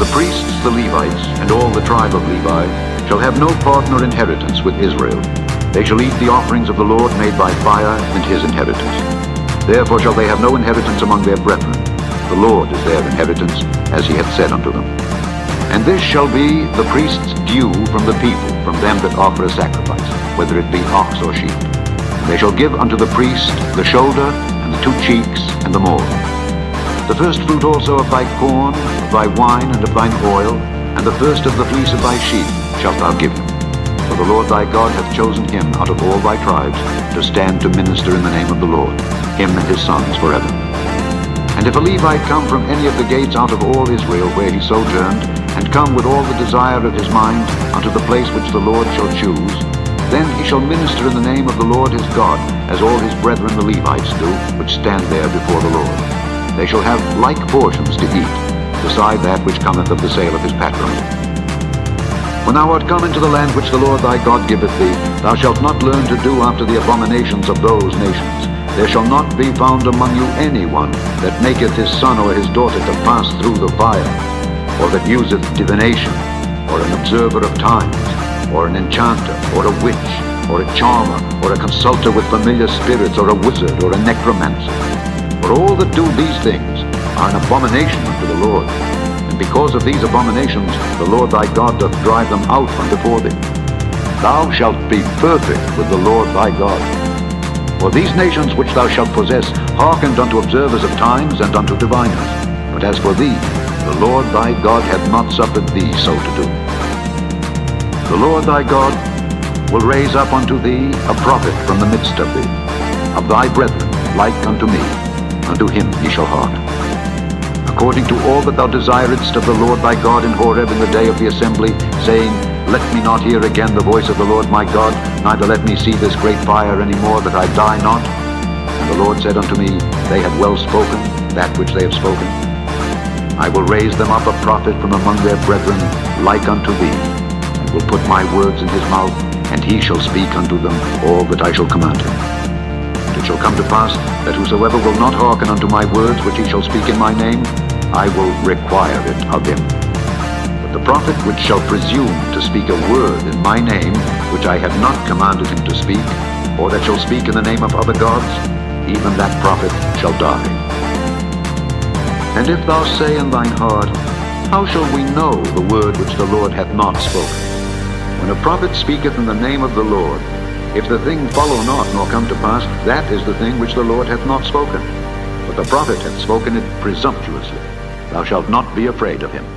The priests, the Levites, and all the tribe of Levi shall have no part nor inheritance with Israel. They shall eat the offerings of the Lord made by fire and his inheritance. Therefore shall they have no inheritance among their brethren. The Lord is their inheritance, as he hath said unto them. And this shall be the priest's due from the people, from them that offer a sacrifice, whether it be ox or sheep. And they shall give unto the priest the shoulder, and the 2 cheeks, and the maw. The first fruit also of thy corn, of thy wine, and of thine oil, and the first of the fleece of thy sheep shalt thou give him. For the Lord thy God hath chosen him out of all thy tribes to stand to minister in the name of the Lord, him and his sons forever. And if a Levite come from any of the gates out of all Israel where he sojourned, and come with all the desire of his mind unto the place which the Lord shall choose, then he shall minister in the name of the Lord his God, as all his brethren the Levites do, which stand there before the Lord. They shall have like portions to eat, beside that which cometh of the sale of his patrimony. When thou art come into the land which the Lord thy God giveth thee, thou shalt not learn to do after the abominations of those nations. There shall not be found among you any one that maketh his son or his daughter to pass through the fire, or that useth divination, or an observer of times, or an enchanter, or a witch, or a charmer, or a consulter with familiar spirits, or a wizard, or a necromancer. For all that do these things are an abomination unto the Lord. And because of these abominations, the Lord thy God doth drive them out from before thee. Thou shalt be perfect with the Lord thy God. For these nations which thou shalt possess hearkened unto observers of times and unto diviners. But as for thee, the Lord thy God hath not suffered thee so to do. The Lord thy God will raise up unto thee a prophet from the midst of thee, of thy brethren, like unto me. Unto him ye shall hearken. According to all that thou desiredst of the Lord thy God in Horeb in the day of the assembly, saying, Let me not hear again the voice of the Lord my God, neither let me see this great fire any more, that I die not. And the Lord said unto me, They have well spoken, that which they have spoken. I will raise them up a prophet from among their brethren, like unto thee, and will put my words in his mouth, and he shall speak unto them all that I shall command him. And it shall come to pass, that whosoever will not hearken unto my words which he shall speak in my name, I will require it of him. But the prophet which shall presume to speak a word in my name, which I have not commanded him to speak, or that shall speak in the name of other gods, even that prophet shall die. And if thou say in thine heart, How shall we know the word which the Lord hath not spoken? When a prophet speaketh in the name of the Lord, if the thing follow not nor come to pass, that is the thing which the Lord hath not spoken. But the prophet hath spoken it presumptuously. Thou shalt not be afraid of him.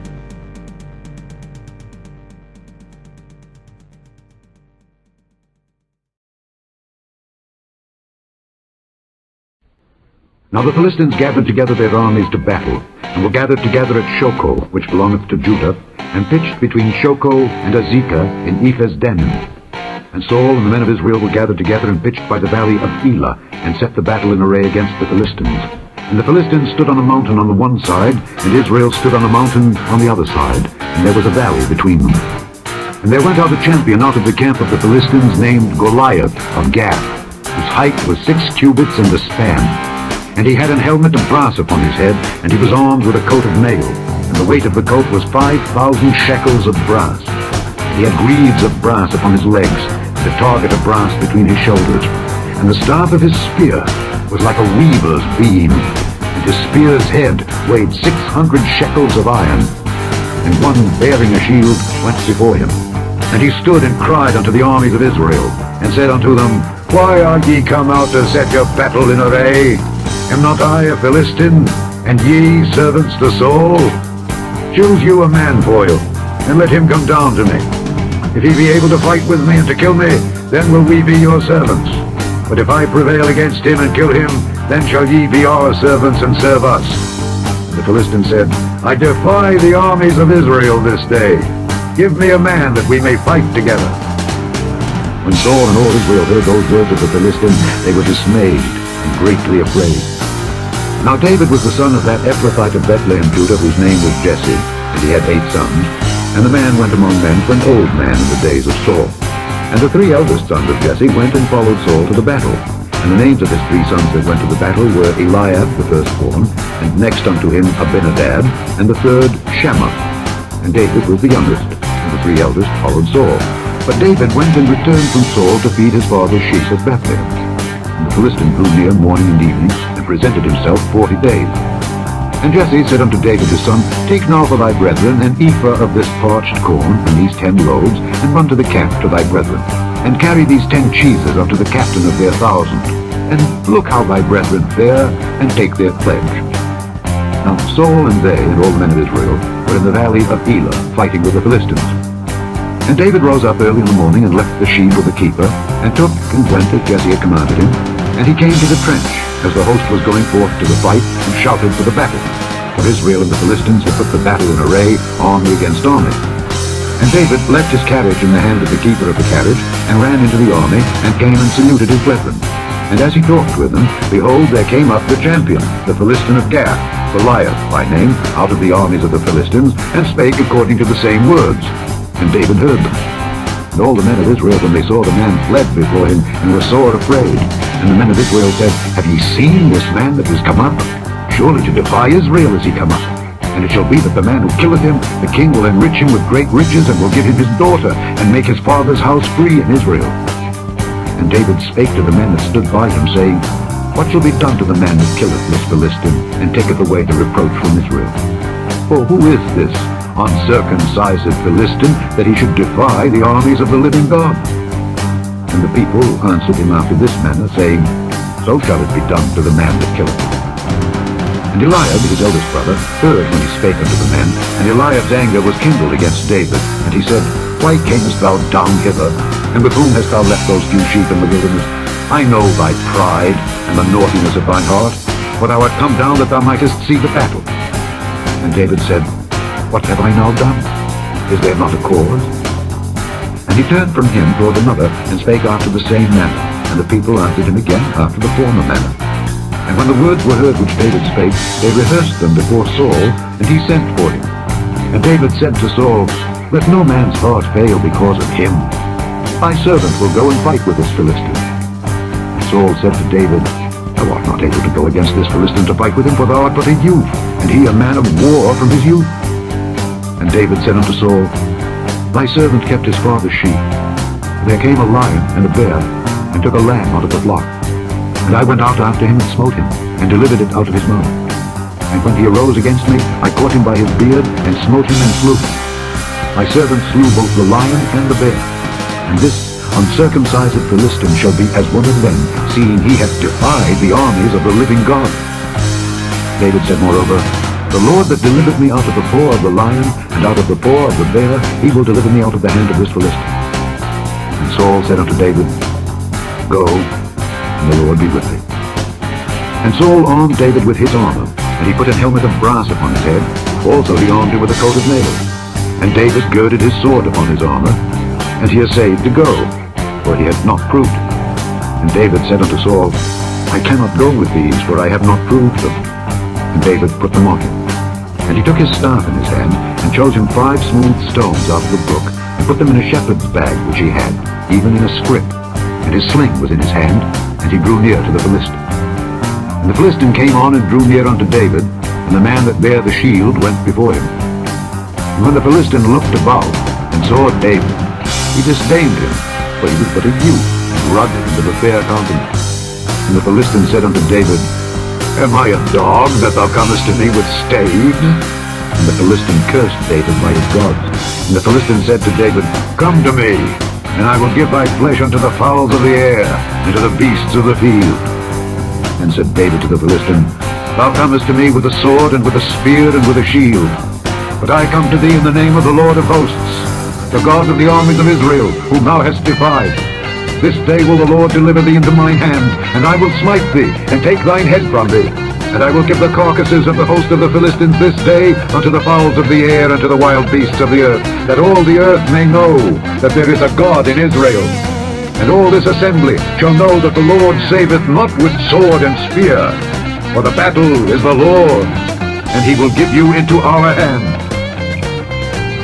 Now the Philistines gathered together their armies to battle, and were gathered together at Shochoh, which belongeth to Judah, and pitched between Shochoh and Azekah in Ephes-dammim. And Saul and the men of Israel were gathered together and pitched by the valley of Elah, and set the battle in array against the Philistines. And the Philistines stood on a mountain on the one side, and Israel stood on a mountain on the other side, and there was a valley between them. And there went out a champion out of the camp of the Philistines, named Goliath of Gath, whose height was 6 cubits and a span. And he had an helmet of brass upon his head, and he was armed with a coat of mail, and the weight of the coat was 5,000 shekels of brass. He had greaves of brass upon his legs, and a target of brass between his shoulders. And the staff of his spear was like a weaver's beam, and his spear's head weighed 600 shekels of iron. And one bearing a shield went before him. And he stood and cried unto the armies of Israel, and said unto them, Why are ye come out to set your battle in array? Am not I a Philistine, and ye servants to Saul? Choose you a man for you, and let him come down to me. If he be able to fight with me and to kill me, then will we be your servants. But if I prevail against him and kill him, then shall ye be our servants and serve us. And the Philistine said, I defy the armies of Israel this day. Give me a man that we may fight together. When Saul and all Israel heard those words of the Philistine, they were dismayed and greatly afraid. Now David was the son of that Ephrathite of Bethlehem, Judah, whose name was Jesse, and he had 8 sons. And the man went among men for an old man in the days of Saul. And the 3 eldest sons of Jesse went and followed Saul to the battle. And the names of his 3 sons that went to the battle were Eliab the firstborn, and next unto him Abinadab, and the third Shammah. And David was the youngest, and the 3 eldest followed Saul. But David went and returned from Saul to feed his father's sheep at Bethlehem. And the Philistine drew near morning and evening, and presented himself 40 days. And Jesse said unto David his son, Take now for thy brethren an ephah of this parched corn, and these 10 loaves, and run to the camp to thy brethren, and carry these 10 cheeses unto the captain of their 1,000, and look how thy brethren fare, and take their pledge. Now Saul and they, and all the men of Israel, were in the valley of Elah, fighting with the Philistines. And David rose up early in the morning, and left the sheep with the keeper, and took and went as Jesse had commanded him. And he came to the trench, as the host was going forth to the fight, and shouted for the battle. For Israel and the Philistines had put the battle in array, army against army. And David left his carriage in the hand of the keeper of the carriage, and ran into the army, and came and saluted his brethren. And as he talked with them, behold, there came up the champion, the Philistine of Gath, Goliath by name, out of the armies of the Philistines, and spake according to the same words. And David heard them. And all the men of Israel, when they saw the man, fled before him, and were sore afraid. And the men of Israel said, Have ye seen this man that is come up? Surely to defy Israel is he come up. And it shall be that the man who killeth him, the king will enrich him with great riches, and will give him his daughter, and make his father's house free in Israel. And David spake to the men that stood by him, saying, What shall be done to the man that killeth this Philistine, and taketh away the reproach from Israel? For who is this uncircumcised Philistine, that he should defy the armies of the living God? And the people answered him after this manner, saying, So shall it be done to the man that killeth him. And Eliab, his eldest brother, heard when he spake unto the men, and Eliab's anger was kindled against David. And he said, Why camest thou down hither? And with whom hast thou left those few sheep in the wilderness? I know thy pride, and the naughtiness of thine heart, for thou art come down that thou mightest see the battle. And David said, What have I now done? Is there not a cause? And he turned from him toward another, and spake after the same manner. And the people answered him again after the former manner. And when the words were heard which David spake, they rehearsed them before Saul, and he sent for him. And David said to Saul, Let no man's heart fail because of him. Thy servant will go and fight with this Philistine. And Saul said to David, Thou art not able to go against this Philistine to fight with him, for thou art but a youth, and he a man of war from his youth. And David said unto Saul, Thy servant kept his father's sheep. And there came a lion and a bear, and took a lamb out of the flock. And I went out after him and smote him, and delivered it out of his mouth. And when he arose against me, I caught him by his beard, and smote him and slew him. My servant slew both the lion and the bear. And this uncircumcised Philistine shall be as one of them, seeing he hath defied the armies of the living God. David said moreover, The Lord that delivered me out of the paw of the lion, and out of the paw of the bear, he will deliver me out of the hand of this Philistine. And Saul said unto David, Go, and the Lord be with thee. And Saul armed David with his armor, and he put an helmet of brass upon his head. Also he armed him with a coat of mail. And David girded his sword upon his armor, and he essayed to go, for he had not proved it. And David said unto Saul, I cannot go with these, for I have not proved them. And David put them on him. And he took his staff in his hand, and chose him 5 smooth stones out of the brook, and put them in a shepherd's bag which he had, even in a scrip. And his sling was in his hand, and he drew near to the Philistine. And the Philistine came on and drew near unto David, and the man that bare the shield went before him. And when the Philistine looked about, and saw David, he disdained him, for he was but a youth, and rugged, and of a fair countenance. And the Philistine said unto David, Am I a dog, that thou comest to me with staves? And the Philistine cursed David by his gods. And the Philistine said to David, Come to me, and I will give thy flesh unto the fowls of the air, and to the beasts of the field. And said David to the Philistine, Thou comest to me with a sword, and with a spear, and with a shield. But I come to thee in the name of the Lord of hosts, the God of the armies of Israel, whom thou hast defied. This day will the Lord deliver thee into mine hand, and I will smite thee, and take thine head from thee. And I will give the carcasses of the host of the Philistines this day unto the fowls of the air, and to the wild beasts of the earth, that all the earth may know that there is a God in Israel. And all this assembly shall know that the Lord saveth not with sword and spear, for the battle is the Lord, and he will give you into our hand.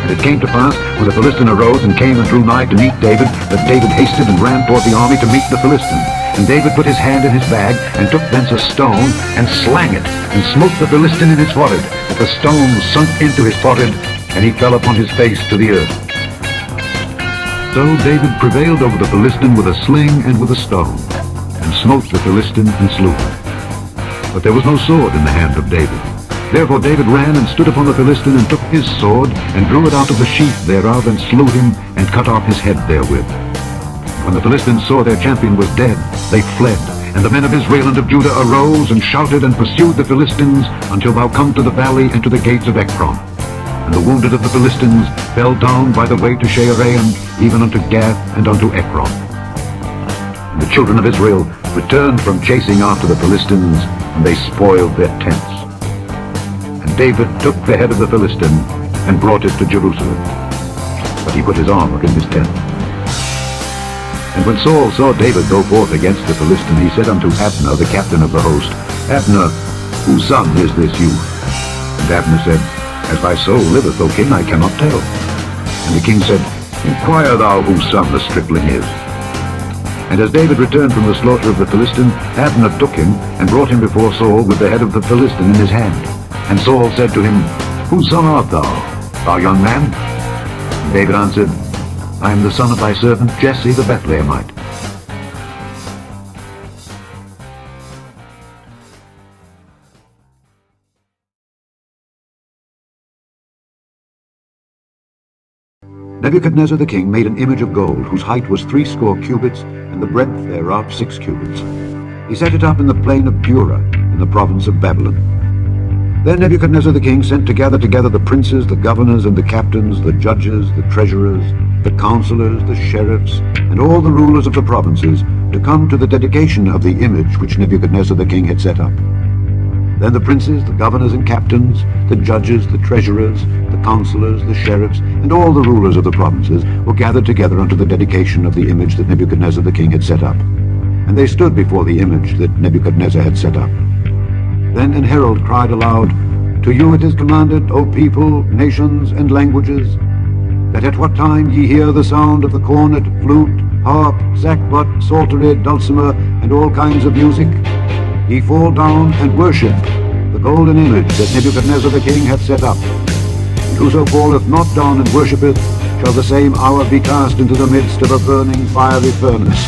And it came to pass, when the Philistine arose and came and drew nigh to meet David, that David hasted and ran toward the army to meet the Philistine. And David put his hand in his bag, and took thence a stone, and slang it, and smote the Philistine in his forehead. But the stone sunk into his forehead, and he fell upon his face to the earth. So David prevailed over the Philistine with a sling and with a stone, and smote the Philistine and slew him. But there was no sword in the hand of David. Therefore David ran and stood upon the Philistine, and took his sword, and drew it out of the sheath thereof, and slew him, and cut off his head therewith. When the Philistines saw their champion was dead, they fled. And the men of Israel and of Judah arose, and shouted, and pursued the Philistines, until thou come to the valley and to the gates of Ekron. And the wounded of the Philistines fell down by the way to Shaaraim, even unto Gath and unto Ekron. And the children of Israel returned from chasing after the Philistines, and they spoiled their tents. And David took the head of the Philistine, and brought it to Jerusalem. But he put his armor in his tent. And when Saul saw David go forth against the Philistine, he said unto Abner, the captain of the host, Abner, whose son is this youth? And Abner said, As thy soul liveth, O king, I cannot tell. And the king said, Inquire thou whose son the stripling is. And as David returned from the slaughter of the Philistine, Abner took him, and brought him before Saul with the head of the Philistine in his hand. And Saul said to him, Whose son art thou, thou young man? And David answered, I am the son of thy servant Jesse the Bethlehemite. Nebuchadnezzar the king made an image of gold, whose height was 60 cubits, and the breadth thereof 6 cubits. He set it up in the plain of Dura, in the province of Babylon. Then Nebuchadnezzar the king sent to gather together the princes, the governors, and the captains, the judges, the treasurers, the counselors, the sheriffs, and all the rulers of the provinces, to come to the dedication of the image which Nebuchadnezzar the king had set up. Then the princes, the governors and captains, the judges, the treasurers, the counselors, the sheriffs, and all the rulers of the provinces were gathered together unto the dedication of the image that Nebuchadnezzar the king had set up. And they stood before the image that Nebuchadnezzar had set up. Then an herald cried aloud, To you it is commanded, O people, nations, and languages, that at what time ye hear the sound of the cornet, flute, harp, sackbut, psaltery, dulcimer, and all kinds of music, ye fall down and worship the golden image that Nebuchadnezzar the king hath set up. And whoso falleth not down and worshippeth, shall the same hour be cast into the midst of a burning fiery furnace.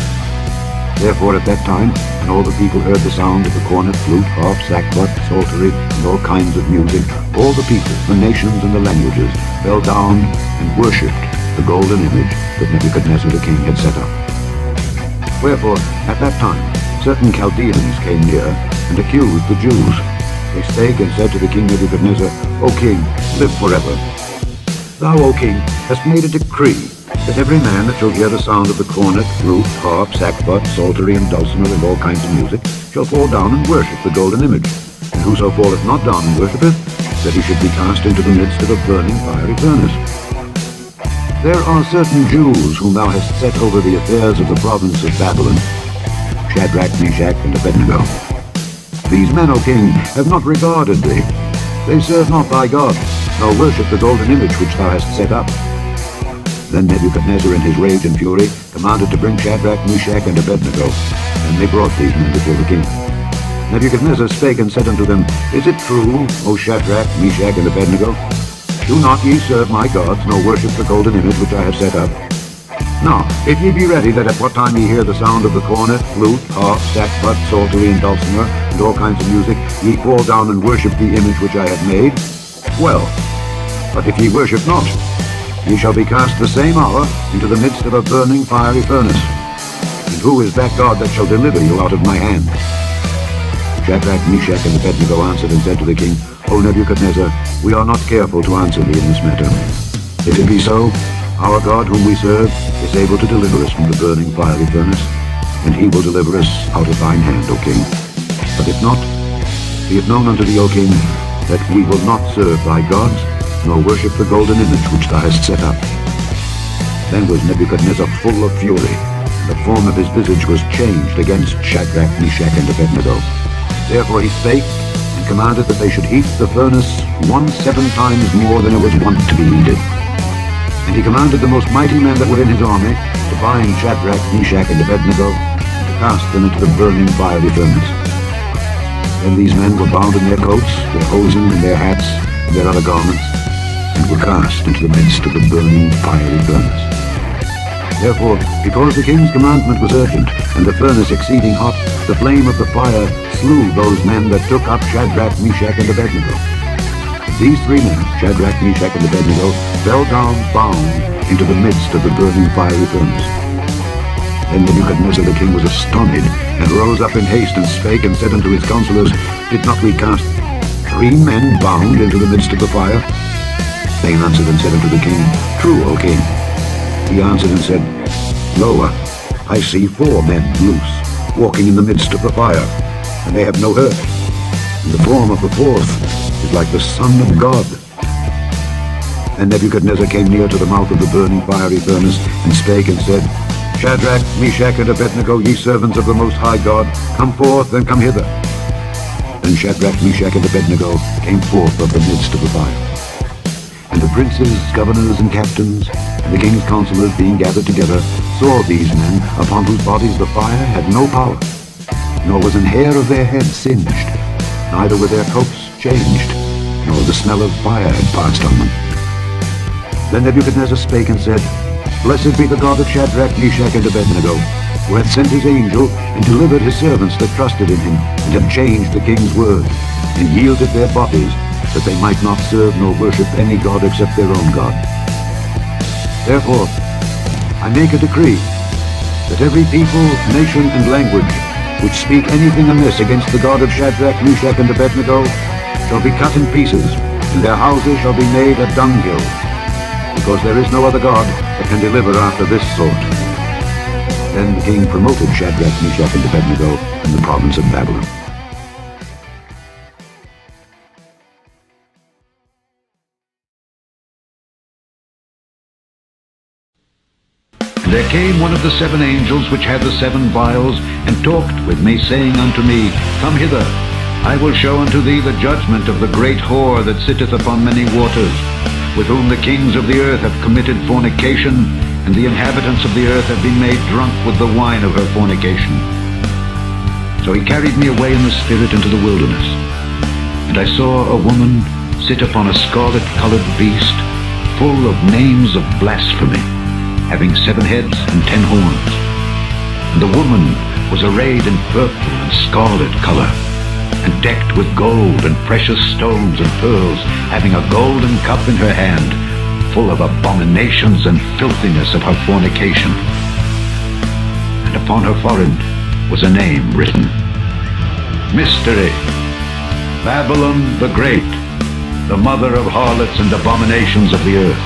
Therefore at that time, when all the people heard the sound of the cornet, flute, harp, sackbut, psaltery, and all kinds of music, all the people, the nations, and the languages fell down and worshipped the golden image that Nebuchadnezzar the king had set up. Wherefore, at that time, certain Chaldeans came near and accused the Jews. They spake and said to the king Nebuchadnezzar, O king, live forever. Thou, O king, hast made a decree that every man that shall hear the sound of the cornet, flute, harp, sackbut, psaltery, and dulcimer, and all kinds of music, shall fall down and worship the golden image. And whoso falleth not down and worshippeth, that he should be cast into the midst of a burning fiery furnace. There are certain Jews whom thou hast set over the affairs of the province of Babylon, Shadrach, Meshach, and Abednego. These men, O king, have not regarded thee. They serve not thy God, nor worship the golden image which thou hast set up. Then Nebuchadnezzar in his rage and fury commanded to bring Shadrach, Meshach, and Abednego, and they brought these men before the king. Nebuchadnezzar spake and said unto them, Is it true, O Shadrach, Meshach, and Abednego? Do not ye serve my gods, nor worship the golden image which I have set up? Now, if ye be ready that at what time ye hear the sound of the cornet, flute, harp, sackbut, psaltery, and dulcimer, and all kinds of music, ye fall down and worship the image which I have made, well, but if ye worship not, ye shall be cast the same hour into the midst of a burning fiery furnace. And who is that God that shall deliver you out of my hand? Shadrach, Meshach, and Abednego answered and said to the king, O Nebuchadnezzar, we are not careful to answer thee in this matter. If it be so, our God whom we serve is able to deliver us from the burning fiery furnace, and he will deliver us out of thine hand, O king. But if not, be it known unto thee, O king, that we will not serve thy gods, nor worship the golden image which thou hast set up. Then was Nebuchadnezzar full of fury, and the form of his visage was changed against Shadrach, Meshach, and Abednego. Therefore he spake, and commanded that they should heat the furnace 7 times more than it was wont to be heated. And he commanded the most mighty men that were in his army to bind Shadrach, Meshach, and Abednego, and to cast them into the burning fiery furnace. Then these men were bound in their coats, their hosen, and their hats, and their other garments, and were cast into the midst of the burning fiery furnace. Therefore, because the king's commandment was urgent, and the furnace exceeding hot, the flame of the fire slew those men that took up Shadrach, Meshach, and Abednego. These 3 men, Shadrach, Meshach, and Abednego, fell down bound into the midst of the burning fiery furnace. Then Nebuchadnezzar the king was astonished, and rose up in haste, and spake, and said unto his counselors, Did not we cast 3 men bound into the midst of the fire? They answered and said unto the king, True, O king. He answered and said, Lo, I see 4 men loose, walking in the midst of the fire, and they have no hurt. And the form of the 4th is like the Son of God. And Nebuchadnezzar came near to the mouth of the burning fiery furnace, and spake and said, Shadrach, Meshach, and Abednego, ye servants of the Most High God, come forth and come hither. Then Shadrach, Meshach, and Abednego came forth of the midst of the fire. And the princes, governors, and captains, and the king's counselors being gathered together, saw these men, upon whose bodies the fire had no power, nor was an hair of their head singed, neither were their coats changed, nor the smell of fire had passed on them. Then Nebuchadnezzar spake and said, Blessed be the God of Shadrach, Meshach, and Abednego, who hath sent his angel, and delivered his servants that trusted in him, and have changed the king's word, and yielded their bodies, that they might not serve nor worship any god except their own God. Therefore, I make a decree, that every people, nation, and language, which speak anything amiss against the God of Shadrach, Meshach, and Abednego, shall be cut in pieces, and their houses shall be made a dunghill, because there is no other God that can deliver after this sort. Then the king promoted Shadrach, Meshach, and Abednego in the province of Babylon. There came one of the 7 angels which had the 7 vials, and talked with me, saying unto me, Come hither, I will show unto thee the judgment of the great whore that sitteth upon many waters, with whom the kings of the earth have committed fornication, and the inhabitants of the earth have been made drunk with the wine of her fornication. So he carried me away in the spirit into the wilderness, and I saw a woman sit upon a scarlet-colored beast, full of names of blasphemy, having 7 heads and 10 horns. And the woman was arrayed in purple and scarlet color, and decked with gold and precious stones and pearls, having a golden cup in her hand, full of abominations and filthiness of her fornication. And upon her forehead was a name written, Mystery, Babylon the Great, the mother of harlots and abominations of the earth.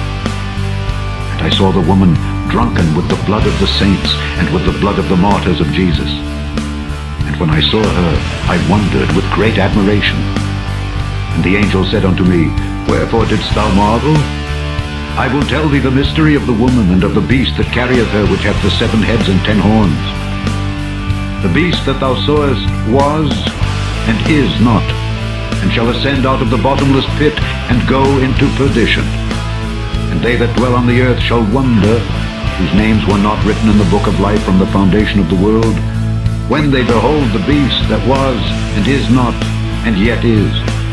And I saw the woman drunken with the blood of the saints and with the blood of the martyrs of Jesus. And when I saw her, I wondered with great admiration. And the angel said unto me, Wherefore didst thou marvel? I will tell thee the mystery of the woman and of the beast that carrieth her, which hath the 7 heads and 10 horns. The beast that thou sawest was, and is not, and shall ascend out of the bottomless pit, and go into perdition. And they that dwell on the earth shall wonder, whose names were not written in the book of life from the foundation of the world, when they behold the beast that was, and is not, and yet is.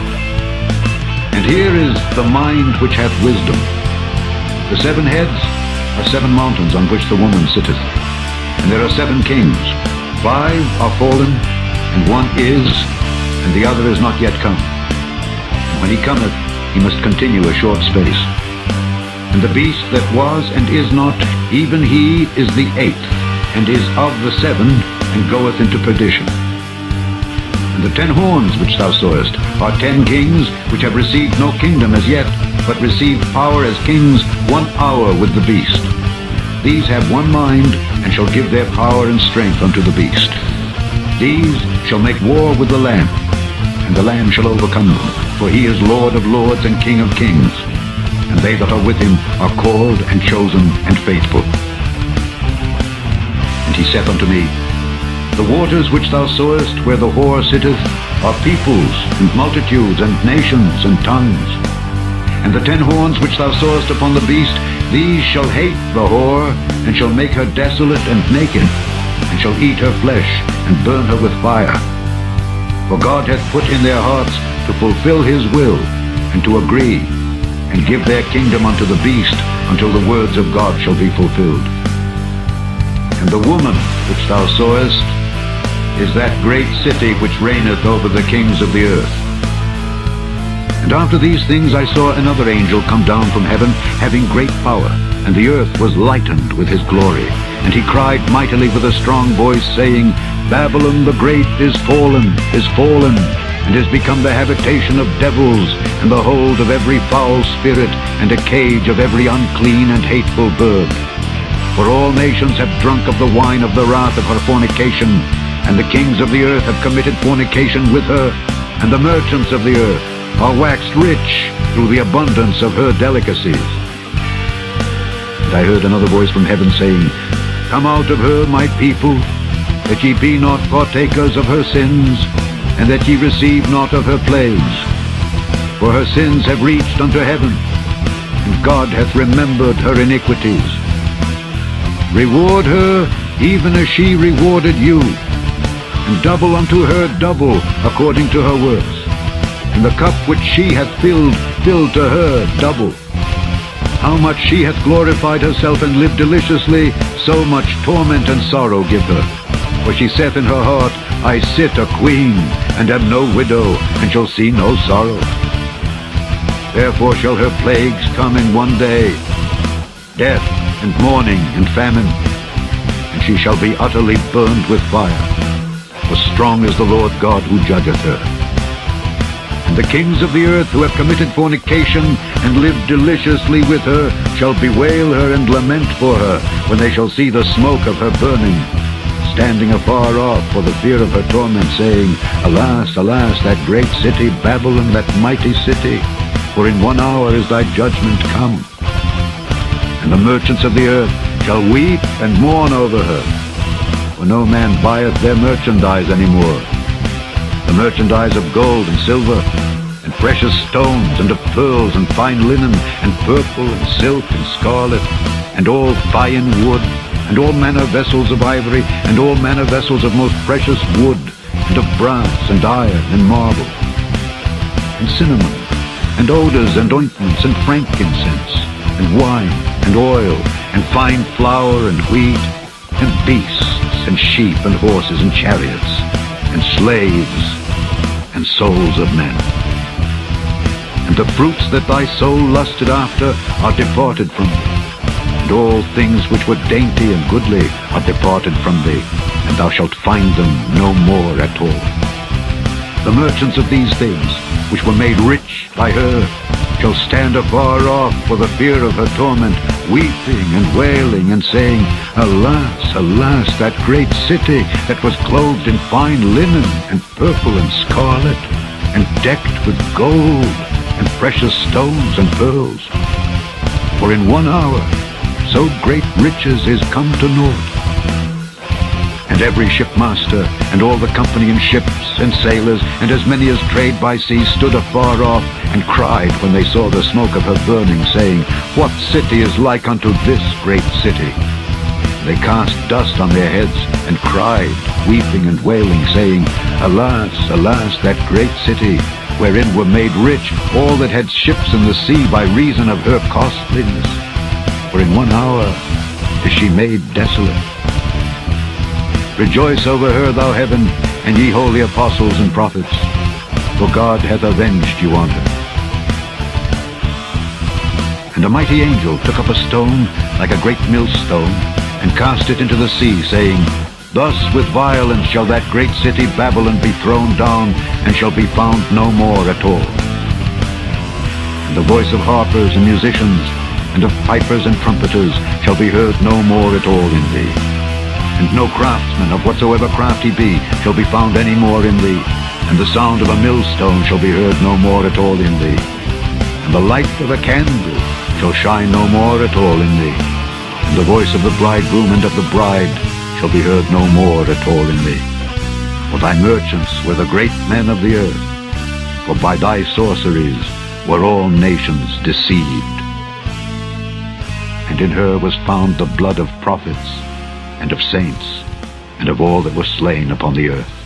And here is the mind which hath wisdom. The 7 heads are 7 mountains on which the woman sitteth, and there are 7 kings. 5 are fallen, and 1 is, and the other is not yet come. And when he cometh, he must continue a short space. And the beast that was and is not, even he is the 8th, and is of the 7, and goeth into perdition. And the 10 horns which thou sawest are 10 kings, which have received no kingdom as yet, but receive power as kings 1 hour with the beast. These have one mind, and shall give their power and strength unto the beast. These shall make war with the Lamb, and the Lamb shall overcome them, for he is Lord of lords and King of kings. And they that are with him are called and chosen and faithful. And he saith unto me, The waters which thou sawest, where the whore sitteth, are peoples, and multitudes, and nations, and tongues. And the 10 horns which thou sawest upon the beast, these shall hate the whore, and shall make her desolate and naked, and shall eat her flesh, and burn her with fire. For God hath put in their hearts to fulfill his will, and to agree, and give their kingdom unto the beast, until the words of God shall be fulfilled. And the woman which thou sawest is that great city which reigneth over the kings of the earth. And after these things I saw another angel come down from heaven, having great power, and the earth was lightened with his glory. And he cried mightily with a strong voice, saying, Babylon the great is fallen, and is become the habitation of devils, and the hold of every foul spirit, and a cage of every unclean and hateful bird. For all nations have drunk of the wine of the wrath of her fornication, and the kings of the earth have committed fornication with her, and the merchants of the earth are waxed rich through the abundance of her delicacies. And I heard another voice from heaven saying, Come out of her, my people, that ye be not partakers of her sins, and that ye receive not of her plagues. For her sins have reached unto heaven, and God hath remembered her iniquities. Reward her even as she rewarded you, and double unto her double according to her works. And the cup which she hath filled, fill to her double. How much she hath glorified herself and lived deliciously, so much torment and sorrow give her. For she saith in her heart, I sit a queen, and am no widow, and shall see no sorrow. Therefore shall her plagues come in one day, death, and mourning, and famine, and she shall be utterly burned with fire. For strong is the Lord God who judgeth her. And the kings of the earth who have committed fornication, and lived deliciously with her, shall bewail her and lament for her, when they shall see the smoke of her burning, standing afar off for the fear of her torment, saying, Alas, alas, that great city, Babylon, that mighty city, for in 1 hour is thy judgment come. And the merchants of the earth shall weep and mourn over her, for no man buyeth their merchandise any more. The merchandise of gold and silver, and precious stones, and of pearls, and fine linen, and purple, and silk, and scarlet, and all fine wood, and all manner vessels of ivory, and all manner vessels of most precious wood, and of brass, and iron, and marble, and cinnamon, and odors, and ointments, and frankincense, and wine, and oil, and fine flour, and wheat, and beasts, and sheep, and horses, and chariots, and slaves, and souls of men. And the fruits that thy soul lusted after are departed from thee, and all things which were dainty and goodly are departed from thee, and thou shalt find them no more at all. The merchants of these things, which were made rich by her, shall stand afar off for the fear of her torment, weeping and wailing, and saying, Alas, alas, that great city that was clothed in fine linen, and purple and scarlet, and decked with gold, and precious stones and pearls. For in 1 hour so great riches is come to naught. And every shipmaster, and all the company in ships, and sailors, and as many as trade by sea, stood afar off, and cried when they saw the smoke of her burning, saying, What city is like unto this great city? They cast dust on their heads, and cried, weeping and wailing, saying, Alas, alas, that great city, wherein were made rich all that had ships in the sea by reason of her costliness. For in 1 hour is she made desolate. Rejoice over her, thou heaven, and ye holy apostles and prophets, for God hath avenged you on her. And a mighty angel took up a stone like a great millstone, and cast it into the sea, saying, Thus with violence shall that great city Babylon be thrown down, and shall be found no more at all. And the voice of harpers and musicians, and of pipers and trumpeters, shall be heard no more at all in thee. And no craftsman of whatsoever craft he be shall be found any more in thee. And the sound of a millstone shall be heard no more at all in thee. And the light of a candle shall shine no more at all in thee. And the voice of the bridegroom and of the bride shall be heard no more at all in thee. For thy merchants were the great men of the earth, for by thy sorceries were all nations deceived. And in her was found the blood of prophets, and of saints, and of all that were slain upon the earth.